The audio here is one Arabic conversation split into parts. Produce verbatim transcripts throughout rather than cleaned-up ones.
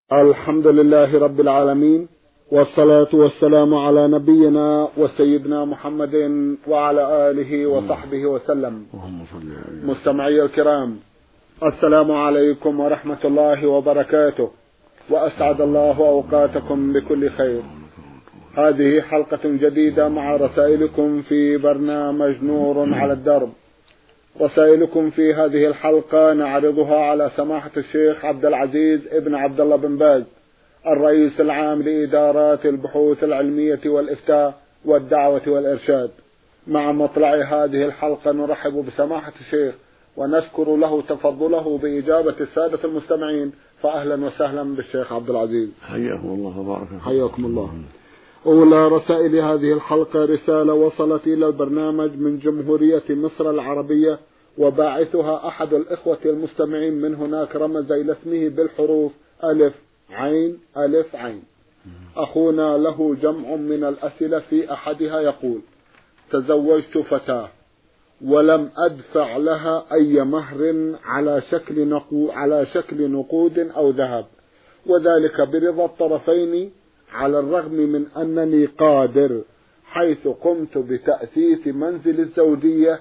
الحمد لله رب العالمين، والصلاة والسلام على نبينا وسيدنا محمد وعلى آله وصحبه وسلم. مستمعي الكرام، السلام عليكم ورحمة الله وبركاته، وأسعد الله أوقاتكم بكل خير. هذه حلقة جديدة مع رسائلكم في برنامج نور على الدرب. رسائلكم في هذه الحلقة نعرضها على سماحة الشيخ عبد العزيز ابن عبد الله بن باز، الرئيس العام لإدارات البحوث العلمية والإفتاء والدعوة والإرشاد. مع مطلع هذه الحلقة نرحب بسماحة الشيخ ونشكر له تفضله بإجابة السادة المستمعين، فأهلا وسهلا بالشيخ عبد العزيز. حياكم الله وبارك فيكم. حياكم الله. أولى رسائل هذه الحلقة رسالة وصلت إلى البرنامج من جمهورية مصر العربية، وباعثها أحد الإخوة المستمعين من هناك رمز إلى اسمه بالحروف ألف عين ألف عين. أخونا له جمع من الأسئلة، في أحدها يقول: تزوجت فتاة ولم أدفع لها أي مهر على شكل نقو على شكل نقود أو ذهب، وذلك برضا الطرفين، على الرغم من أنني قادر حيث قمت بتأسيس منزل الزوجية،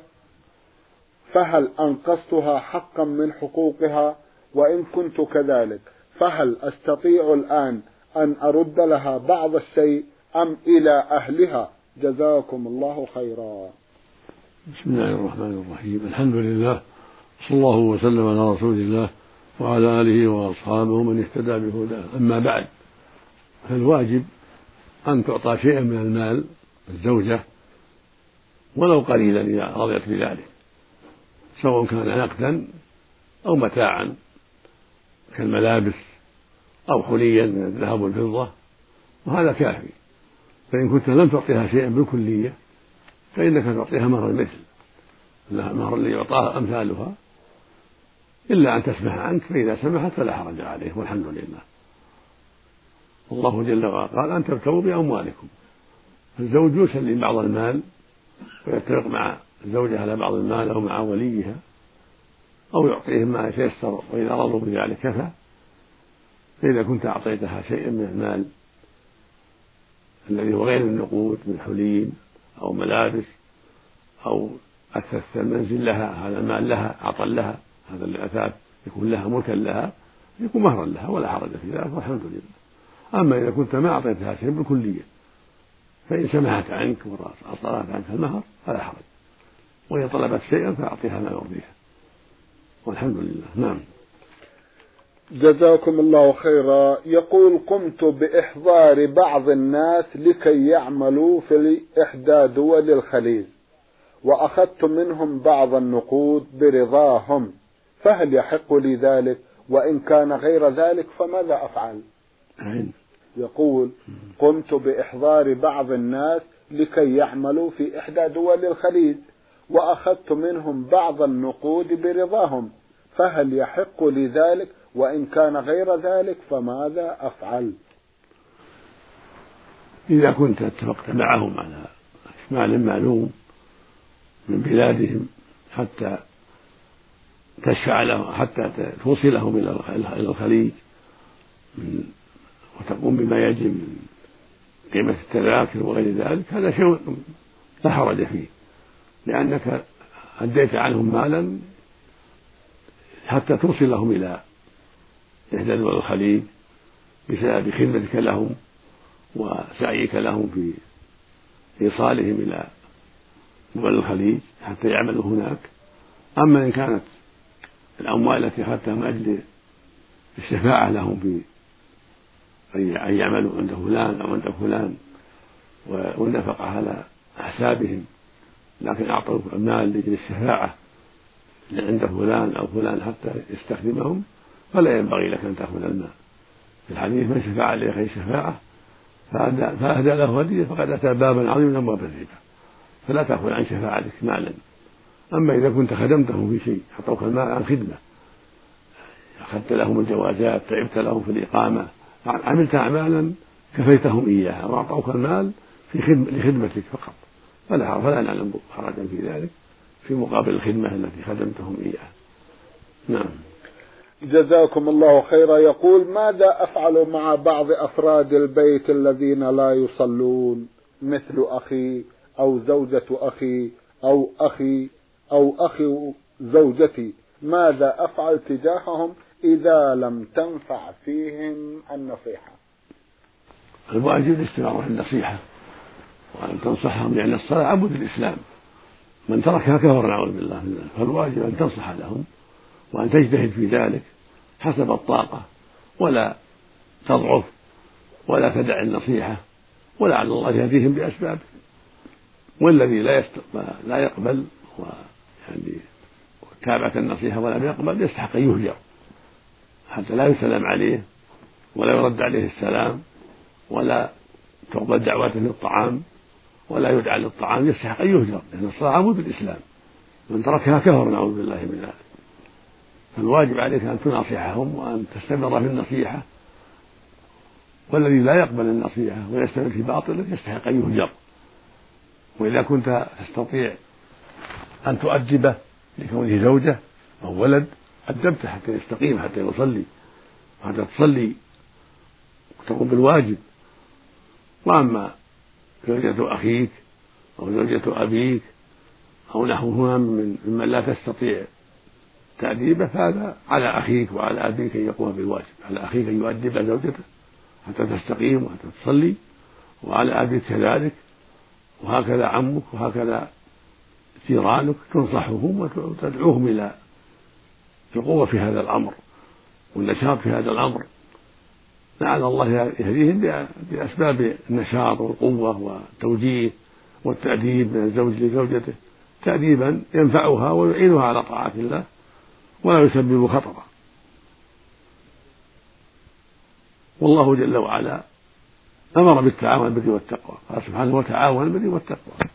فهل أنقصتها حقا من حقوقها؟ وإن كنت كذلك فهل أستطيع الآن أن أرد لها بعض الشيء أم إلى أهلها؟ جزاكم الله خيرا. بسم الله الرحمن الرحيم. الحمد لله، صلى الله وسلم على رسول الله وعلى آله وأصحابه من اهتدى بهداه. أما بعد، فالواجب أن تعطى شيئا من المال الزوجة ولو قليلا إذا رضيت بذلك، سواء كان نقدا أو متاعا كالملابس أو حليا من الذهب والفضة، وهذا كافي. فإن كنت لم تعطيها شيئا بالكلية فإنك تعطيها مهر المثل، المهر الذي يعطاها أمثالها، إلا أن تسمح عنك، فإذا سمحت فلا حرج عليه، والحمد لله. الله جل وعلا قال: أن تبتغوا بأموالكم. فالزوج يسلم بعض المال ويتفق مع الزوجة على بعض المال أو مع وليها، أو يعطيهم ما يتيسر، وإذا رضوا بذلك كفى. فإذا كنت أعطيتها شيئا من المال الذي هو غير النقود من حلي أو ملابس، أو أثث المنزل لها، هذا المال لها، أعطى لها هذا الأثاث يكون لها ملكا لها، يكون مهرا لها ولا حرج في ذلك، والحمد لله. أما إذا كنت ما أعطيتها شيء بالكلية فإن سمحت عنك وأصدرت عنك المهر فلا حرج، وإن طلبت شيئا فأعطيها ما يرضيها، والحمد لله. نعم. جزاكم الله خيرا. يقول: قمت بإحضار بعض الناس لكي يعملوا في إحدى دول الخليج، وأخذت منهم بعض النقود برضاهم، فهل يحق لي ذلك؟ وإن كان غير ذلك فماذا أفعل؟ عين. يقول: قمت بإحضار بعض الناس لكي يعملوا في إحدى دول الخليج، وأخذت منهم بعض النقود برضاهم، فهل يحق لي ذلك؟ وإن كان غير ذلك فماذا أفعل؟ إذا كنت اتفقت معهم على مال معلوم من بلادهم حتى تشفع لهم، حتى توصلهم إلى الخليج، وتقوم بما يجب من قيمة التذاكر وغير ذلك، هذا شيء لا حرج فيه، لأنك أديت عنهم مالا حتى توصلهم إلى إحدى دول الخليج بسبب خدمتك لهم وسعيك لهم في إيصالهم إلى دول الخليج حتى يعملوا هناك. أما إن كانت الأموال التي أخذتها من أجل الشفاعة لهم في أن يعملوا عند فلان أو عند فلان والنفقة على حسابهم، لكن أعطوا المال لأجل الشفاعة عند فلان أو فلان حتى يستخدمهم، فلا ينبغي لك أن تأخذ المال. في الحديث: من شفع لأخيه شفاعة فأهدى له هدية فقد أتى بابا عظيما من أبواب الربا، فلا تأخذ عن شفاعتك مالا. أما إذا كنت خدمتهم في شيء، أعطوك المال عن خدمة، أخذت لهم الجوازات، تعبت لهم في الإقامة، عملت أعمالا كفيتهم إياها، وأعطوك المال في خدمة لخدمتك فقط، فلا فلا نعلم حرجا في ذلك في مقابل الخدمة التي خدمتهم إياها. نعم. جزاكم الله خيرا. يقول: ماذا أفعل مع بعض أفراد البيت الذين لا يصلون، مثل أخي أو زوجة أخي أو أخي أو أخي زوجتي؟ ماذا أفعل تجاههم إذا لم تنفع فيهم النصيحة؟ الواجب الاستمرار في النصيحة وأن تنصحهم، لأن الصلاة عمود الإسلام، من تركها كفر نعوذ بالله من ذلك. فالواجب أن تنصح لهم وأن تجتهد في ذلك حسب الطاقة، ولا تضعف ولا تدع النصيحة، ولعل الله يهديهم بأسباب. والذي لا لا يقبل ويعني تابعة النصيحة ولا يقبل يستحق أن يهجر حتى لا يسلم عليه ولا يرد عليه السلام ولا تقبل دعوته للطعام ولا يدعى للطعام، يستحق أن يهجر، لأن الصلاة عمود الإسلام، من تركها كفر نعوذ بالله من ذلك. فالواجب عليك أن تناصحهم وأن تستمر في النصيحة، والذي لا يقبل النصيحة ويستمر في باطله يستحق أن يهجر. وإذا كنت تستطيع أن تؤدبه لكونه زوجة أو ولد أدبته حتى يستقيم، حتى يصلي وحتى تصلي وتقوم بالواجب. وأما زوجة أخيك أو زوجة أبيك أو نحوهما ممن لا تستطيع تأديبه، فهذا على أخيك وعلى أبيك أن يقوم بالواجب. على أخيك أن يؤدب زوجته حتى تستقيم وحتى تصلي، وعلى أبيك كذلك، وهكذا عمك وهكذا جيرانك تنصحهم وتدعوهم إلى القوة في هذا الأمر والنشاط في هذا الأمر. لعل الله يهديهم بأسباب النشاط والقوة والتوجيه والتأديب من الزوج لزوجته تأديبا ينفعها ويعينها على طاعة الله ولا يسبب خطرا. والله جل وعلا أمر بالتعاون بالبر والتقوى، قال سبحانه: وتعاون بالبر والتقوى.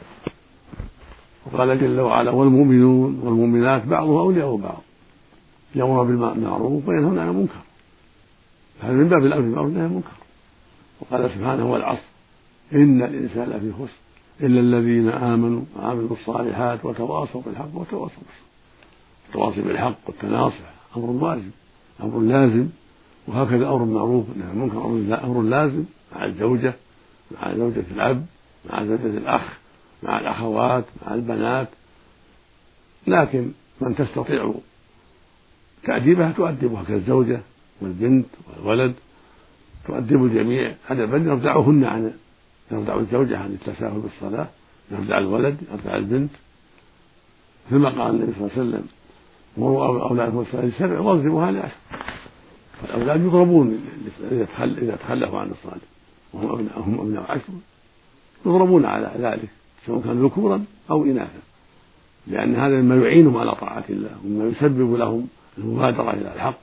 وقال جل وعلا: والمؤمنون والمؤمنات بعضهم أولياء بعض يأمرون بالمعروف وينهون عن المنكر. هذا من باب الأمر بالمعروف والنهي عن المنكر. وقال سبحانه: والعصر إن الإنسان لفي خسر إلا الذين آمنوا وعملوا الصالحات وتواصوا بالحق وتواصوا بالصبر. التواصي بالحق والتناصح أمر واجب، أمر لازم، وهكذا أمر بالمعروف والنهي عن المنكر أمر لازم مع الزوجة، مع زوجة الأب، مع زوجة الأخ، مع الأخوات، مع البنات. لكن من تستطيع تأديبها تؤدبها كالزوجة والبنت والولد، تؤدب الجميع أدبا يردعهن عن يردع الزوجة عن التساهل بالصلاة، يردع الولد، يردع البنت، ثم قال النبي صلى الله عليه وسلم: مروا أولادكم الصلاة لسبع واضربوها لعشر. فالأولاد يضربون إذا تخلفوا عن الصلاة وهم أبناء عشر، يضربون على ذلك سواء كانوا ذكورا أو إناثا، لأن هذا مما يعينهم على طاعة الله ومما يسبب لهم المبادرة إلى الحق.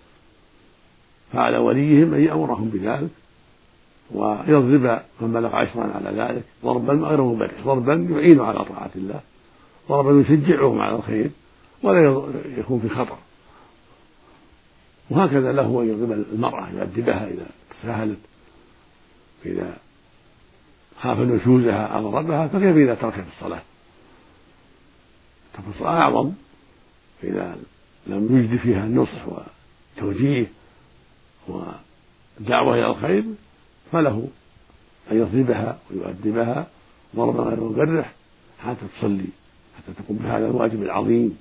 فعلى وليهم أن يأمرهم بذلك ويضرب من بلغ عشرا على ذلك ضربا غير مبرح، ضربا يعين على طاعة الله، ضربا يشجعهم على الخير ولا يكون في خطر. وهكذا له أن يضرب المرأة يؤدبها إذا تساهلت، إذا خاف نشوزها أضربها، فكيف إذا تركت الصلاة؟ ترك الصلاة أعظم، إذا لم يجد فيها النصح وتوجيه ودعوة إلى الخير فله أن يضربها ويؤدبها ضربا غير مبرح حتى تصلي، حتى تقوم بهذا الواجب العظيم.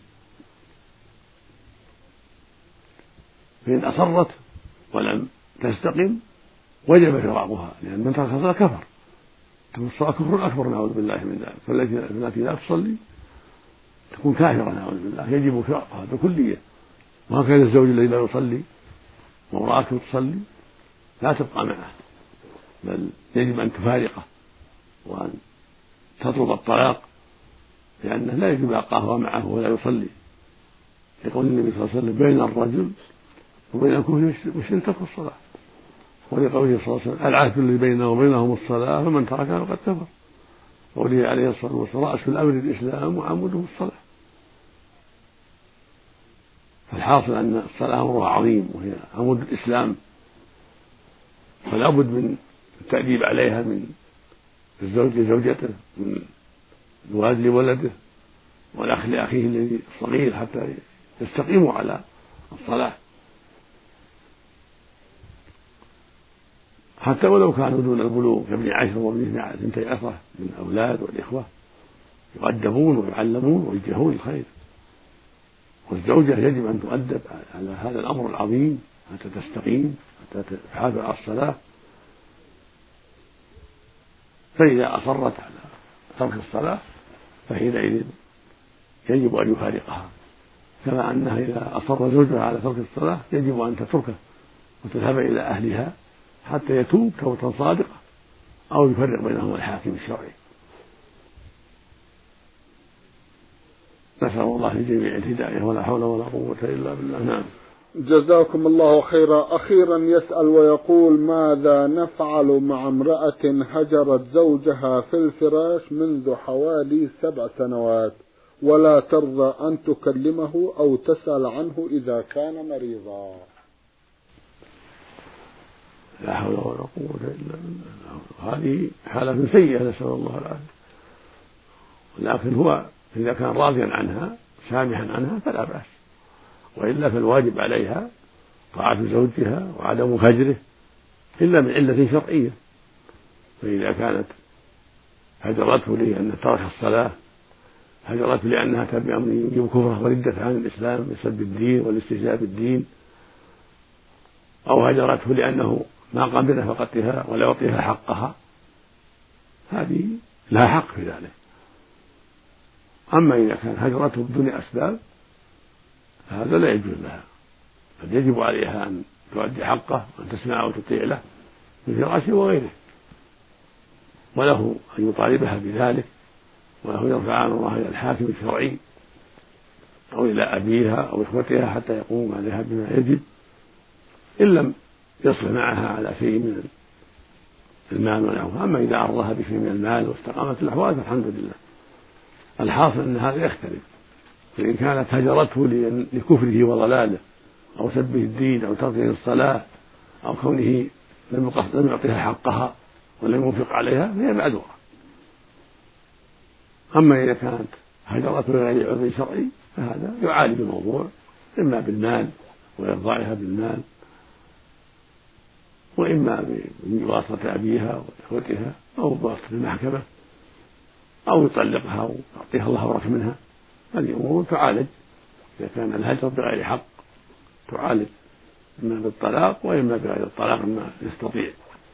فإن أصرت ولم تستقم وجب فراقها، لأن من ترك الصلاة كفر، تكون الصلاة كفر أكبر نعوذ بالله من ذلك. فالتي لا تصلي تكون كافرة نعوذ بالله، يجب فراقها بكلية. وهكذا الزوج الذي لا يصلي وامرأته تصلي لا تبقى معه، بل يجب أن تفارقه وأن تطلب الطلاق، لأنه لا يجب بقاؤها معه ولا يصلي، يقول النبي صلى الله عليه وسلم: بين الرجل وبين الكفر والشرك ترك الصلاة. ولقوله صلى الله عليه وسلم: العهد الذي بيننا وبينهم الصلاة فمن تركها فقد كفر. قوله عليه الصلاة والسلام: رأس الأمر الإسلام وعموده الصلاة. فالحاصل أن الصلاة أمرها عظيم وهي عمود الإسلام، فلا بد من التأديب عليها من الزوج لزوجته، من الوالد لولده، والأخ لأخيه الذي الصغير، حتى يستقيموا على الصلاة، حتى ولو كانوا دون البلوغ كابن عشر وابن اثنتي عشرة من الأولاد والإخوة يؤدبون ويعلمون ويوجهون الخير. والزوجة يجب أن تؤدب على هذا الأمر العظيم حتى تستقيم، حتى تحافظ على الصلاة. فإذا أصرت على ترك الصلاة فحينئذ يجب أن يفارقها، كما أنها إذا أصر زوجها على ترك الصلاة يجب أن تتركه وتذهب إلى أهلها حتى يتوب توبة صادقة أو يفرق بينهم الحاكم الشرعي. نسأل الله للجميع الهداية ولا حول ولا قوة إلا بالله. نعم. جزاكم الله خيرا. أخيرا يسأل ويقول: ماذا نفعل مع امرأة هجرت زوجها في الفراش منذ حوالي سبع سنوات ولا ترضى أن تكلمه أو تسأل عنه إذا كان مريضا؟ لا حول ولا قوة إلا بالله. هذه حالة سيئة نسأل الله العافية، ولكن هو إذا كان راضيا عنها سامحا عنها فلا بأس، وإلا فالواجب عليها طاعة زوجها وعدم هجره إلا من علة شرعية. فإذا كانت هجرته لأن ترك الصلاة، هجرته لأنها تبي أمر يجب كفره وردة عن الإسلام بسبب الدين والاستهزاء بالدين، أو هجرته لأنه ما قام بنفقتها ولا يعطيها حقها، هذه لها حق في ذلك. أما إذا كان هجرته بدون أسباب فهذا لا يجوز لها، بل يجب عليها أن تؤدي حقه وأن تسمع وتطيع له من فراشه وغيره، وله أن يطالبها بذلك، وله يرفع أمرها إلى الحاكم الشرعي أو إلى أبيها أو إخوتها حتى يقوم عليها بما يجب، إن لم يصل معها على شيء من المال والعفو. أما إذا عرضها بشيء من المال واستقامت الأحوال فالحمد لله. الحاصل أن هذا يختلف، فإن كانت هجرته لكفره وضلاله أو سبه الدين أو تركه الصلاة أو كونه لم يعطيها حقها ولم ينفق عليها فهي معذورة. أما إذا كانت هجرته لغير عذر شرعي فهذا يعالج الموضوع إما بالمال وإرضائها بالمال، وإما بواسطة أبيها وإخوتها أو بواسطة المحكمة، أو يطلقها ويعطيها الله ورث منها. هذه أمور تعالج إذا كان الهجر بغير حق، تعالج إما بالطلاق وإما بغير الطلاق ما يستطيع،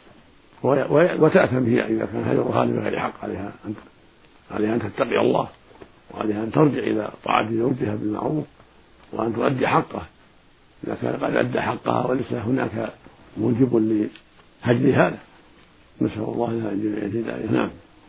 وتأثم هي إذا كان هجرها بغير حق. عليها أن عليها أن تتقي الله، وعليها أن ترجع إلى طاعة زوجها بالمعروف وأن تؤدي حقه إذا كان قد أدى حقها وليس هناك موجب لهجر هذا. نسأل الله لها الجميع الهداية. نعم.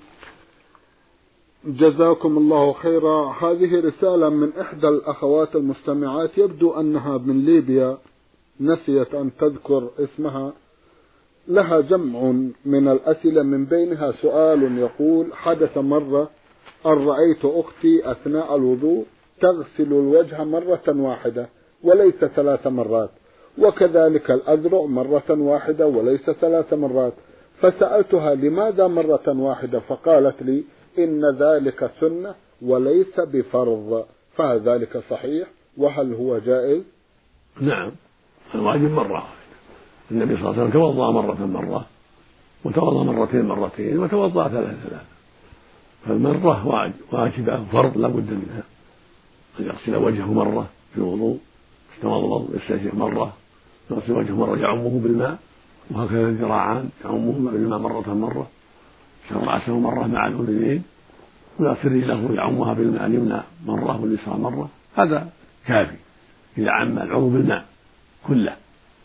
جزاكم الله خيرا. هذه رسالة من إحدى الأخوات المستمعات، يبدو أنها من ليبيا، نسيت أن تذكر اسمها. لها جمع من الأسئلة، من بينها سؤال يقول: حدث مرة أن رأيت أختي أثناء الوضوء تغسل الوجه مرة واحدة وليس ثلاث مرات، وكذلك الأذرع مرة واحدة وليس ثلاث مرات، فسألتها لماذا مرة واحدة؟ فقالت لي إن ذلك سنة وليس بفرض، فهل ذلك صحيح وهل هو جائز؟ نعم، الواجب مرة. النبي صلى الله عليه وسلم توضأ مرة مرة، وتوضأ مرتين مرتين، وتوضأ ثلاثة ثلاثة. فالمرة واجبة فرض لا بد منها، أن يغسل وجهه مرة في الوضوء، يتوضأ يستنشق مرة، يغسل وجهه مرة يعمه بالماء، وهكذا الذراعان يعمهما بالماء مرة مرة، يغسل رأسه مرة مع الأذنين، ويغسل رجله يعمها بالماء اليمنى مرة واليسرى مرة. هذا كافي إذا عم العضو بالماء كله.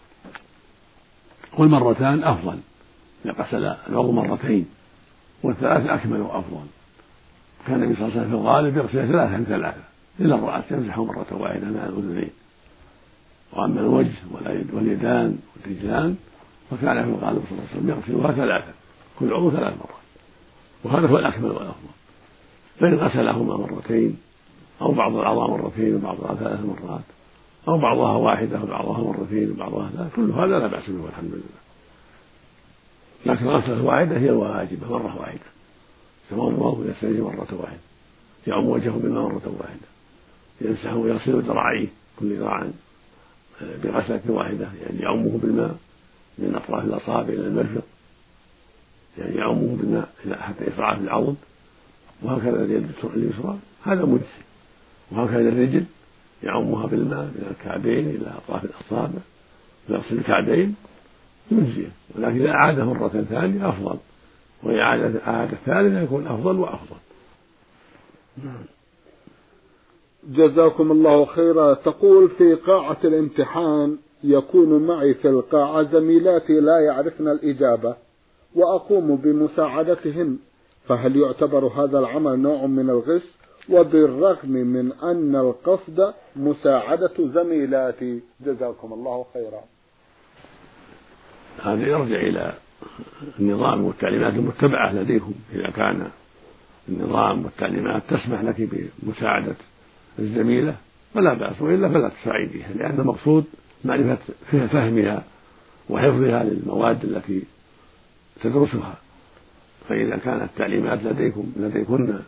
والمرتان أفضل، إذا غسل العضو مرتين، والثلاث أكمل وأفضل. كان النبي صلى الله عليه وسلم في الغالب يغسل ثلاثا ثلاثة، إلا الرأس يمسحه مرة واحدة مع الأذنين. وأما الوجه واليدان والرجلان فكان في الغالب صلى الله عليه وسلم يغسلها ثلاثة، كل عضو ثلاث مرات، وهذا هو الأكمل والأفضل. فإن غسلهما مرتين أو بعض الأعضاء مرتين وبعضها ثلاث مرات، أو بعضها واحدة وبعضها مرتين وبعضها ثلاث، كل هذا لا بأس به والحمد لله. لكن الغسلة الواحدة هي الواجبة، مرة واحدة، يتوضأ ويستنجي مرة واحدة، يعم وجهه بالماء مرة واحدة، يمسح ويغسل ذراعيه كل ذراع بغسلة واحدة، يعني يعمه بالماء من أطراف الأصابع إلى المرفق، يعني يعمه بالماء حتى يقع في العضد، وهكذا اليد اليسرى، هذا مجزي. وهكذا الرجل يعمها بالماء من الكعبين إلى أطراف الأصابع، يغسل الكعبين مجزية. ولكن إذا أعاد مرة ثانية أفضل، وإعادة أعادة ثالثة يكون أفضل وأفضل. جزاكم الله خيرا. تقول: في قاعة الامتحان يكون معي في القاعة زميلاتي لا يعرفن الإجابة وأقوم بمساعدتهن، فهل يعتبر هذا العمل نوع من الغش، وبالرغم من أن القصد مساعدة زميلاتي؟ جزاكم الله خيرا. هذا يرجع إلى النظام والتعليمات المتبعة لديكم. إذا كان النظام والتعليمات تسمح لك بمساعدة الزميلة فلا بأس، وإلا فلا تساعديها، لأن المقصود معرفة فهمها وحفظها للمواد التي تدرسها. فإذا كانت التعليمات لديكم لديكن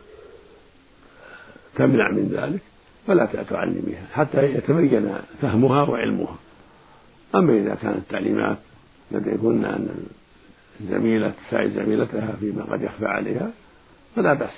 تمنع من ذلك فلا تعلميها حتى يتبين فهمها وعلمها. أما إذا كانت التعليمات لديكن أن الزميلة تساعد زميلتها فيما قد يخفى عليها فلا بأس.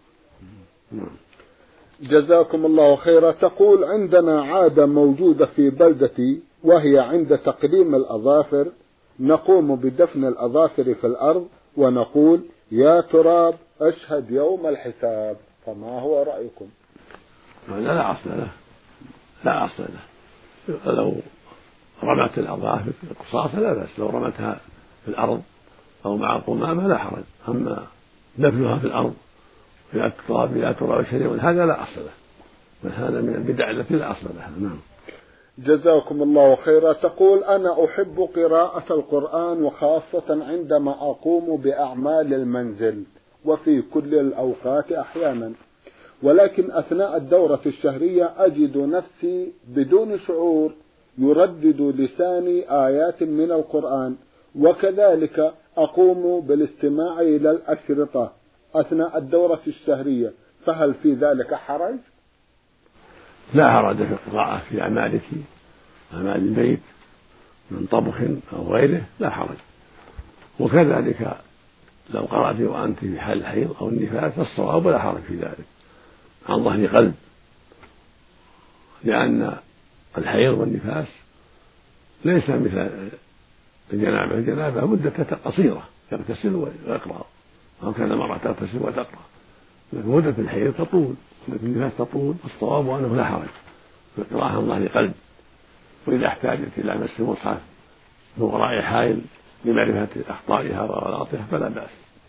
جزاكم الله خيرا. تقول: عندنا عادة موجودة في بلدتي، وهي عند تقليم الأظافر نقوم بدفن الأظافر في الأرض ونقول: يا تراب أشهد يوم الحساب، فما هو رأيكم؟ هذا لا أصل له، لا أصل له. لو رمت الأظافر قصاصة لا بأس، لو رمتها في الأرض أو مع القمامة لا حرج. أما دفنها في الأرض لا تراب لا تراب شيء هذا لا أصل له، وهذا من البدع التي لا أصل لها. نعم. جزاكم الله خيرا. تقول: أنا أحب قراءة القرآن، وخاصة عندما أقوم بأعمال المنزل وفي كل الأوقات أحيانا، ولكن أثناء الدورة الشهرية أجد نفسي بدون شعور يردد لساني آيات من القرآن، وكذلك أقوم بالاستماع إلى الأشرطة أثناء الدورة الشهرية، فهل في ذلك حرج؟ لا حرج في القراءة في أعمالك، أعمال البيت من طبخ أو غيره لا حرج. وكذلك لو قرأت وأنت في حال الحيض أو النفاس فالصواب لا حرج في ذلك عن ظهر قلب، لأن الحيض والنفاس ليس مثل الجنابة. الجنابة مدة قصيرة يغتسل ويقرأ، أو كان المرأة تغتسل وتقرأ، لكن مدة الحيض تطول، مدة النفاس تطول. الصواب أنه لا حرج في القراءة عن ظهر قلب. وإذا احتاجت إلى مس المصحف من وراء حائل لمعرفة أخطائها وغلطها فلا بأس.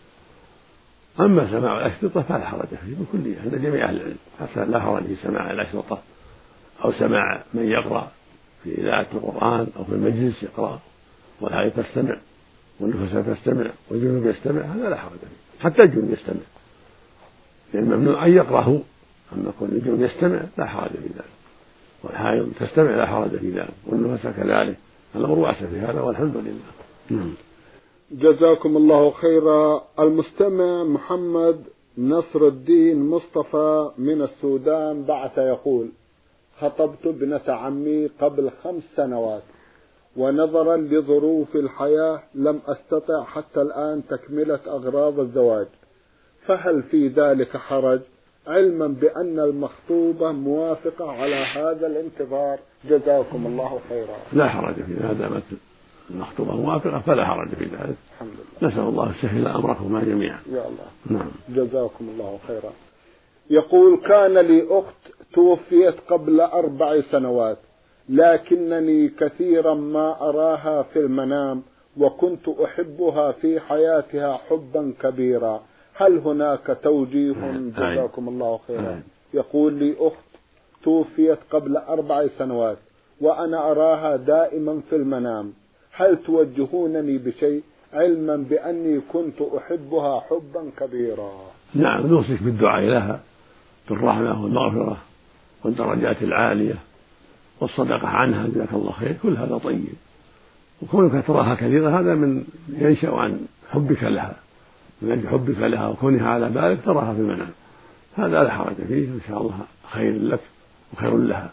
أما سماع الأشرطة فلا حرج فيه بكلية عند جميع أهل العلم، حتى لا حرج في سماع الأشرطة أو سماع من يقرأ في إذاعة القرآن أو في المجلس يقرأ والحائض تستمع والنفساء تستمع والجنوب يستمع، هذا لا حرج فيه. حتى الجنوب يستمع، لأن ممنوع أن يقرأ هو، أما كل الجنوب يستمع لا حرج في ذلك، والحائض تستمع لا حرج في ذلك، والنفساء كذلك. الأمر واسع في هذا والحمد لله. جزاكم الله خيرا. المستمع محمد نصر الدين مصطفى من السودان بعث يقول: خطبت ابنة عمي قبل خمس سنوات، ونظرا لظروف الحياة لم أستطع حتى الآن تكملة أغراض الزواج، فهل في ذلك حرج، علما بأن المخطوبة موافقة على هذا الانتظار؟ جزاكم الله خيرا. لا حرج في هذا، المخطوبة موافقة فلا حرج في ذلك. الحمد لله. نسأل الله يسهل أمركما جميعا. يا الله. نعم. جزاكم الله خيرا. يقول: كان لي أخت توفيت قبل أربع سنوات، لكنني كثيرا ما أراها في المنام، وكنت أحبها في حياتها حبا كبيرا، هل هناك توجيه؟ جزاكم الله خيرا. يقول: لي أخت توفيت قبل أربع سنوات وأنا أراها دائما في المنام، هل توجهونني بشيء، علما بأني كنت أحبها حبا كبيرا؟ نعم، نوصيك بالدعاء لها بالرحمة والمغفرة والدرجات العالية والصدقة عنها، جزاك الله خير. كل هذا طيب، وكونك تراها كثيرا هذا من ينشأ عن حبك لها، من أجل حبك لها وكونها على بالك تراها في المنام، هذا لا حرج فيه، إن شاء الله خير لك وخير لها.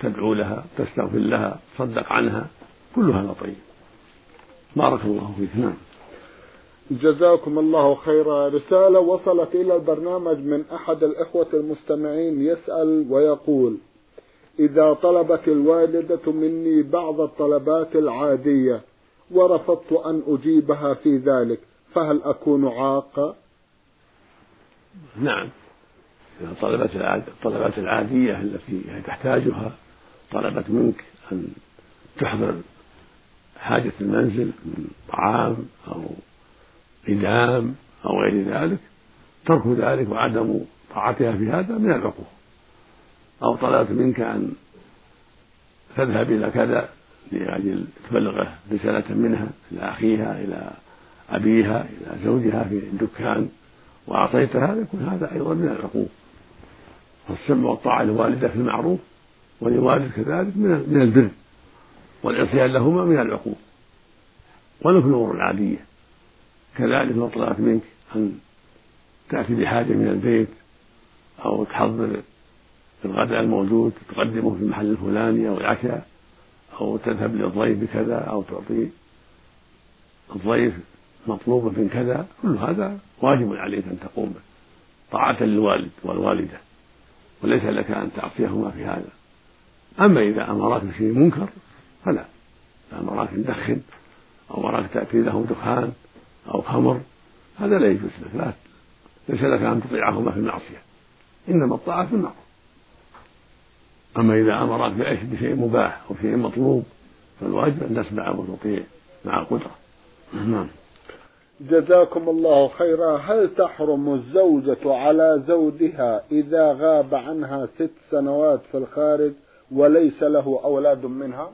تدعو لها، تستغفر لها، تصدق عنها، كل هذا طيب. بارك الله فيك. نعم. جزاكم الله خيرا. رسالة وصلت إلى البرنامج من أحد الإخوة المستمعين يسأل ويقول: إذا طلبت الوالدة مني بعض الطلبات العادية ورفضت أن أجيبها في ذلك فهل أكون عاقا؟ نعم، إذا طلبت الطلبات العادية التي تحتاجها، طلبت منك أن تحضر حاجة المنزل من طعام أو إدام أو غير ذلك، ترك ذلك وعدم طاعتها في هذا من العقوق. أو طلبت منك أن تذهب إلى كذا لأجل تبلغه رسالة منها إلى أخيها، إلى أبيها، إلى زوجها في الدكان، وأعطيتها، يكون هذا أيضا من العقوق. فالسمع والطاعة للوالدة في المعروف وللوالد كذلك من البر، والعصيان لهما من العقوق. ولو في الأمور العادية كذلك، لو طلبت منك أن تأتي بحاجة من البيت أو تحضر الغداء الموجود تقدمه في المحل الفلاني أو العشاء، أو تذهب للضيف بكذا، أو تعطي الضيف مطلوبا من كذا، كل هذا واجب عليك أن تقوم به طاعة للوالد والوالدة، وليس لك أن تعصيهما في هذا. أما إذا أمراك بشيء منكر فلا، إذا أمراك تدخن أو أمراك تأتي له دخان أو خمر، هذا لا يجوز لك، لا، ليس لك أن تطيعهما في المعصية، إنما الطاعة في المعروف. أما إذا أمرك بشيء مباح أو شيء مطلوب فالواجب أن تسمع وتطيع مع القدرة. نعم. جزاكم الله خيرا. هل تحرم الزوجة على زوجها إذا غاب عنها ست سنوات في الخارج وليس له أولاد منها؟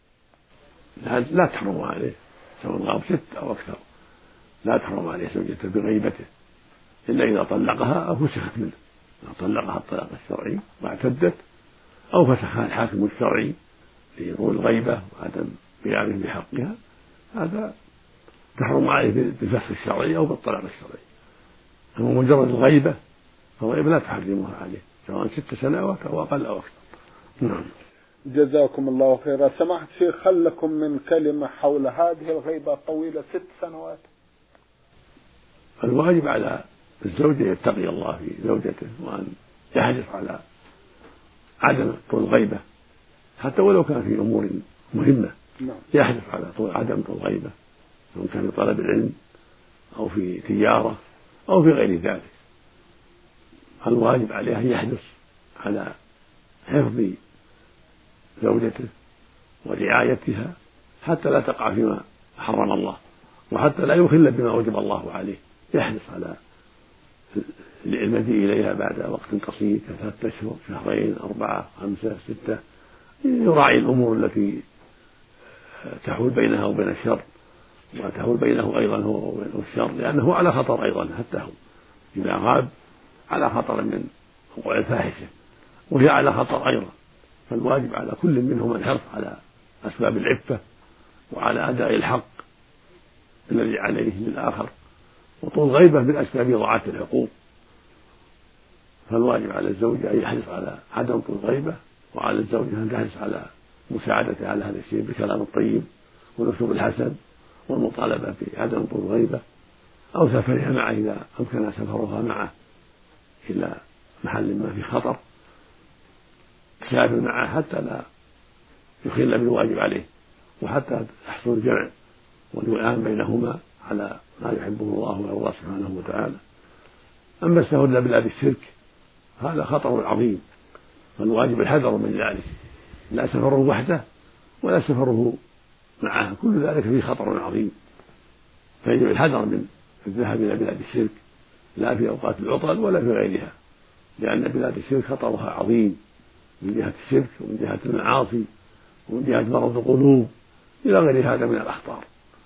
لا, لا تحرم عليه، سواء غاب ست أو أكثر، لا تحرم عليه زوجته بغيبته إلا إذا طلقها أو فسخت منه. إذا طلقها الطلاق الشرعي واعتدت، أو فسخها الحاكم الشرعي لطول الغيبة وعدم قيامه بحقها، هذا تحرم عليه بالفسخ الشرعي أو بالطلاق الشرعي. أما مجرد الغيبة فالغيبة لا تحرمها عليه، سواء ست سنوات أو أقل أو أكثر. نعم. جزاكم الله خيرا. سمحت شيخ، هل لكم من كلمة حول هذه الغيبة الطويلة ست سنوات؟ الواجب على الزوج يتقي الله في زوجته، وأن يحرص على عدم طول الغيبة، حتى ولو كان في أمور مهمة. نعم. يحرص على طول عدم طول الغيبة، سواء كان في طلب العلم أو في تجارة أو في غير ذلك. الواجب عليه أن يحرص على حفظ زوجته ورعايتها حتى لا تقع فيما حرم الله، وحتى لا يخل بما أوجب الله عليه. يحرص على المجيء إليها بعد وقت قصير كثلاثة أشهر، شهرين، أربعة، خمسة، ستة، يراعي الأمور التي تحول بينها وبين الشر، وتحول بينه أيضا هو وبين الشر، لأنه على خطر أيضا، حتى هو إذا غاب على خطر من وقوع الفاحشة، وهي على خطر أيضا. فالواجب على كل منهما الحرص على أسباب العفة وعلى أداء الحق الذي عليه للآخر، وطول غيبة من أسباب إضاعة الحقوق. فالواجب على الزوج أن يحرص على عدم طول الغيبة، وعلى الزوج أن تحرص على مساعدته على هذا الشيء بالكلام الطيب والأسلوب الحسن، والمطالبة بعدم طول الغيبة، أو سفرها معه إذا أمكن سفرها معه إلى محل ما في خطر، تسافر معه حتى لا يخل بالواجب عليه، وحتى يحصل الجمع والوئام بينهما على ما يحبه الله ويرضاه سبحانه وتعالى. أما السفر إلى بلاد الشرك هذا خطر عظيم، فالواجب الحذر من ذلك، لا سفره وحده ولا سفره معه، كل ذلك فيه خطر عظيم. فيجب الحذر من الذهاب إلى بلاد الشرك، لا في أوقات العطل ولا في غيرها، لأن بلاد الشرك خطرها عظيم من جهة الشرك ومن جهة المعاصي ومن جهة مرض القلوب إلى غير هذا من الأخطار.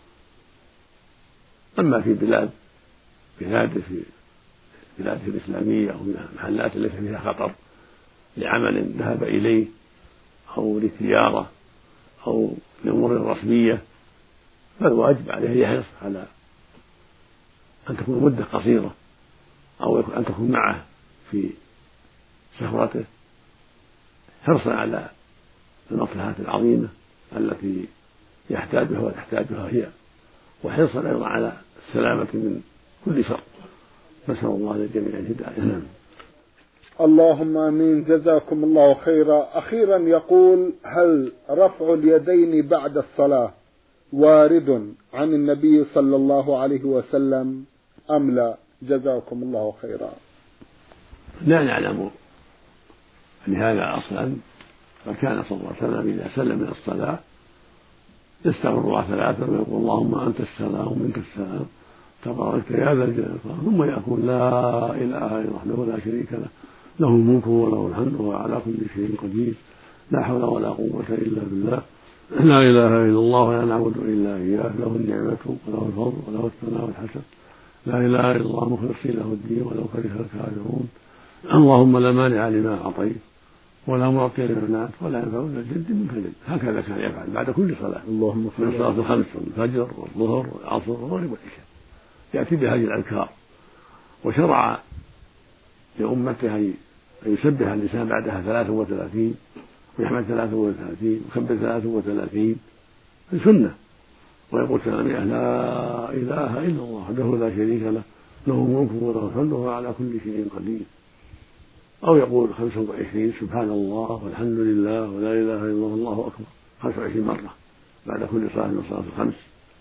أما في بلاد بلاد في بلاد الإسلامية أو المحلات التي فيها خطر لعمل ذهب إليه أو لتجارة أو لأمور رسمية، فالواجب عليه يحرص على أن تكون مدة قصيرة، أو أن تكون معه في سفرته، حرصا على المصلحات العظيمة التي يحتاجها وتحتاجها هي، وحرصا أيضا على السلامة من كل شر. نسأل الله للجميع الهداية. اللهم آمين. جزاكم الله خيرا. أخيرا يقول: هل رفع اليدين بعد الصلاة وارد عن النبي صلى الله عليه وسلم أم لا؟ جزاكم الله خيرا. لا نعلم لهذا أصلا، فكان صلى الله عليه وسلم إذا سلم من الصلاة يستغفر الله ثلاثة ويقول اللهم أنت السلام ومنك السلام تباركت يا ذا الجلال، ثم يقول لا إله إلا الله لا شريك له له الملك وله الحمد وهو على كل شيء قدير لا حول ولا قوة إلا بالله لا إله إلا الله ولا نعبد إلا إياه له النعمة وله الفضل وله الثناء الحسن لا إله إلا الله مخلصين له الدين ولو كره الكافرون اللهم لا مانع لما أعطيت ولا معطي لما منعت ولا ينفع ذا الجد منك الجد. هكذا كان يفعل بعد كل صلاة من الصلاة الخمس والفجر والظهر والعصر والمغرب والعشاء، يأتي بهذه الأذكار. وشرع لأمته أن يسبح الإنسان بعدها ثلاث وثلاثين ويحمد ثلاث وثلاثين ويكبر ثلاث وثلاثين في سنة، ويقول ثمانية لا إله إلا الله وحده لا شريك له له الملك وله الحمد وهو على كل شيء قدير، أو يقول خمسة وعشرين سبحان الله والحمد لله ولا إله إلا الله والله أكبر خمسة وعشرين مرة بعد كل صلاة من الصلاة الخمس.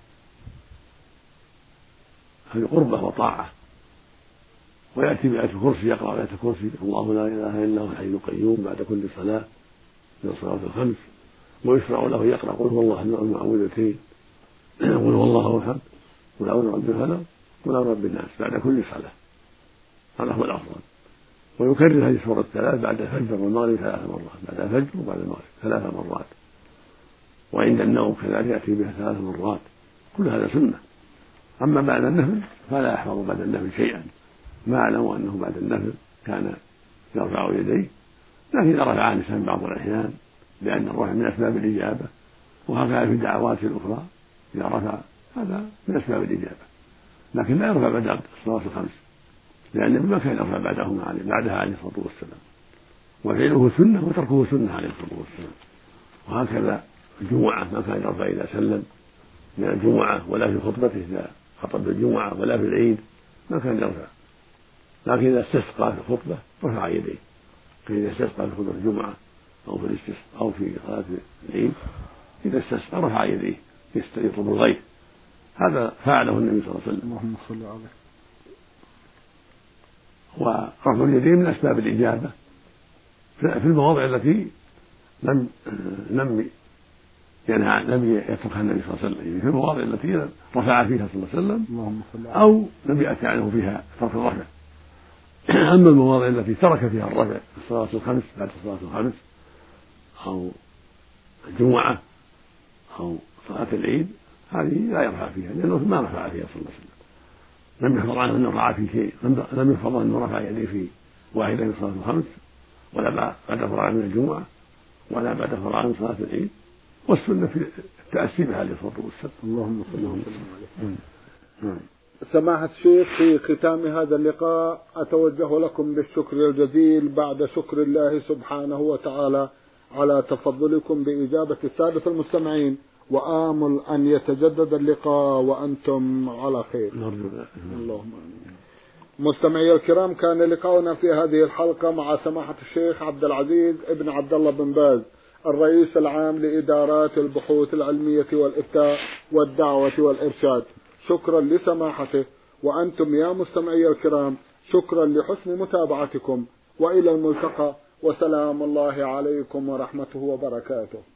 هذه قربة وطاعة. ويأتي بآية الكرسي، يقرأ آية الكرسي الله لا إله إلا هو الحي القيوم بعد كل صلاة من الصلاة الخمس. ويشرع له يقرأ قل هو الله أحد المعوذتين قل هو الله أحد قل أعوذ برب الفلق قل أعوذ برب الناس بعد كل صلاة، هذا هو الأفضل. ويكرر هذه السورة الثلاث بعد الفجر والمغرب ثلاث مرات، بعد الفجر وبعد المغرب ثلاث مرات، وعند النوم كذلك يأتي بها ثلاث مرات، كل هذا سنة. أما بعد النفل فلا يحفظ بعد النفل شيئا، ما أعلم أنه بعد النفل كان يرفع يديه، لكن إذا رفع الإنسان بعض الأحيان لأن الرفع من أسباب الإجابة، وهكذا في الدعوات الأخرى إذا رفع هذا من أسباب الإجابة، لكن لا يرفع بعد الصلاة الخمس لأنه ما كان يرفع بعدهما عليه بعدها عليه الصلاة والسلام، وفعله سنة وتركه سنة عليه الصلاة والسلام. وهكذا الجمعة ما كان يرفع إذا سلم من الجمعة ولا في خطبته إذا خطب الجمعة ولا في العيد ما كان يرفع، لكن إذا استسقى في الخطبة رفع يديه، فإذا استسقى في خطبة الجمعة أو في الاستسقاء أو في صلاة العيد إذا استسقى رفع يديه يطلب الغيث. هذا فعله النبي صلى الله عليه وسلم. اللهم صل عليه. ورفع اليدين من أسباب الإجابة في المواضع التي لم لم ينهى لم يتركها النبي صلى الله عليه وسلم، في المواضع التي رفع فيها صلى الله عليه وسلم أو لم يأتي عنه فيها ترك الرفع. أما المواضع التي ترك فيها الرفع في الصلاة الخمس بعد الصلاة الخمس أو الجمعة أو صلاة العيد هذه لا يرفع فيها لأنه ما رفع فيها صلى الله عليه وسلم، لم يحفظ عنه أنه رفع في شيء، لم يحفظ أنه رفع يديه في واحدة من صلاة الخمس ولا بعد فراغ من الجمعة ولا بعد فراغ من صلاة العيد، والسنة في التأسي بها عليه الصلاة والسلام. اللهم صل وسلم عليه. سماحة الشيخ، في ختام هذا اللقاء أتوجه لكم بالشكر الجزيل بعد شكر الله سبحانه وتعالى على تفضلكم بإجابة السادة المستمعين، وآمل أن يتجدد اللقاء وأنتم على خير. اللهم آمين. مستمعي الكرام، كان لقاؤنا في هذه الحلقة مع سماحة الشيخ عبد العزيز ابن عبد الله بن باز الرئيس العام لإدارات البحوث العلمية والإفتاء والدعوة والإرشاد. شكرا لسماحته، وأنتم يا مستمعي الكرام شكرا لحسن متابعتكم، وإلى الملتقى، وسلام الله عليكم ورحمته وبركاته.